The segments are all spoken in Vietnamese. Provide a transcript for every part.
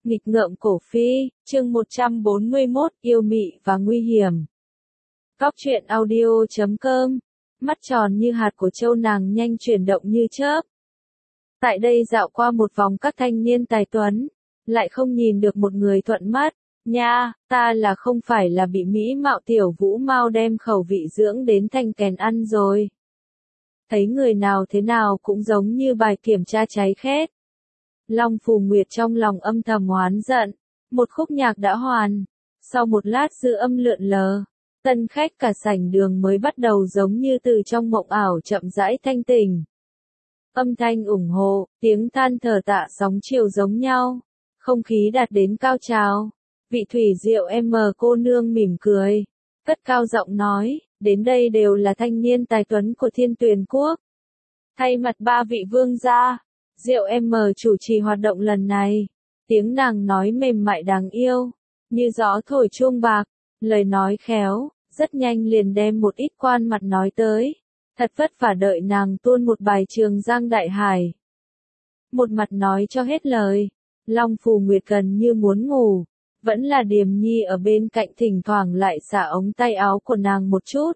Nghịch ngợm cổ phi, chương 141, yêu mị và nguy hiểm. Góc truyện audio.com. Mắt tròn như hạt của châu nàng nhanh chuyển động như chớp. Tại đây dạo qua một vòng các thanh niên tài tuấn, lại không nhìn được một người thuận mắt. Nha, ta là không phải là bị mỹ mạo tiểu vũ mau đem khẩu vị dưỡng đến thành kèn ăn rồi. Thấy người nào thế nào cũng giống như bài kiểm tra cháy khét. Long Phù Nguyệt trong lòng âm thầm oán giận. Một khúc nhạc đã hoàn. Sau một lát dư âm lượn lờ, tân khách cả sảnh đường mới bắt đầu giống như từ trong mộng ảo chậm rãi thanh tỉnh. Âm thanh ủng hộ, tiếng than thở tạ sóng chiều giống nhau. Không khí đạt đến cao trào. Vị thủy diệu cô nương mỉm cười, cất cao giọng nói, đến đây đều là thanh niên tài tuấn của Thiên Tuyền Quốc. Thay mặt ba vị vương gia, Diệu chủ trì hoạt động lần này. Tiếng nàng nói mềm mại đáng yêu, như gió thổi chuông bạc, lời nói khéo, rất nhanh liền đem một ít quan mặt nói tới. Thật vất vả đợi nàng tuôn một bài Trường Giang Đại Hải. Một mặt nói cho hết lời, Long Phù Nguyệt gần như muốn ngủ, vẫn là Điềm Nhi ở bên cạnh thỉnh thoảng lại xả ống tay áo của nàng một chút.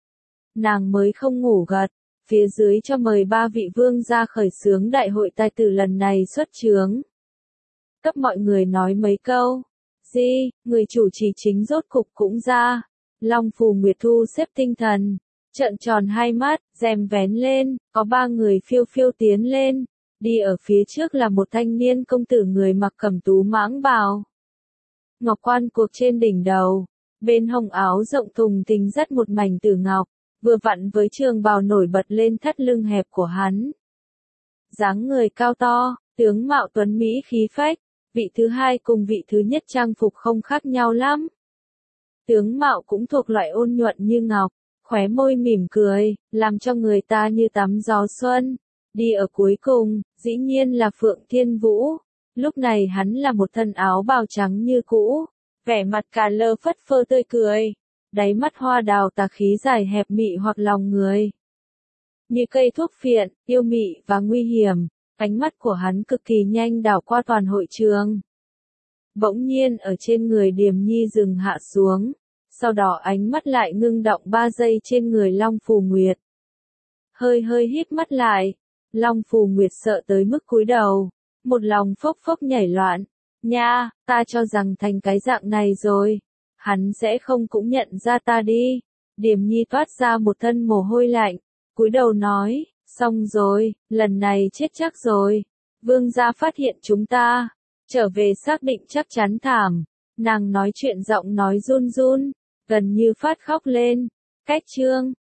Nàng mới không ngủ gật. Phía dưới cho mời ba vị vương gia khởi xướng đại hội tài tử lần này xuất chướng. Cấp mọi người nói mấy câu. Người chủ trì chính rốt cục cũng ra. Long Phù Nguyệt thu xếp tinh thần. Trợn tròn hai mắt, rèm vén lên, có ba người phiêu phiêu tiến lên. Đi ở phía trước là một thanh niên công tử người mặc cẩm tú mãng bào. Ngọc quan cuộc trên đỉnh đầu. Bên hông áo rộng thùng thình dắt một mảnh tử ngọc. Vừa vặn với trường bào nổi bật lên thắt lưng hẹp của hắn. Dáng người cao to, tướng mạo tuấn mỹ khí phách, vị thứ hai cùng vị thứ nhất trang phục không khác nhau lắm. Tướng mạo cũng thuộc loại ôn nhuận như ngọc, khóe môi mỉm cười, làm cho người ta như tắm gió xuân. Đi ở cuối cùng, dĩ nhiên là Phượng Thiên Vũ. Lúc này hắn là một thân áo bào trắng như cũ, vẻ mặt cà lơ phất phơ tươi cười. Đáy mắt hoa đào tà khí dài hẹp mị hoặc lòng người. Như cây thuốc phiện, yêu mị và nguy hiểm, ánh mắt của hắn cực kỳ nhanh đảo qua toàn hội trường. Bỗng nhiên ở trên người Điềm Nhi dừng hạ xuống, sau đó ánh mắt lại ngưng động 3 giây trên người Long Phù Nguyệt. Hơi híp mắt lại, Long Phù Nguyệt sợ tới mức cúi đầu, một lòng phốc phốc nhảy loạn. Nha, ta cho rằng thành cái dạng này rồi. Hắn sẽ không cũng nhận ra ta đi. Điềm Nhi toát ra một thân mồ hôi lạnh, cúi đầu nói, xong rồi, lần này chết chắc rồi. Vương gia phát hiện chúng ta, trở về xác định chắc chắn thảm. Nàng nói chuyện giọng nói run run, gần như phát khóc lên. Cách chương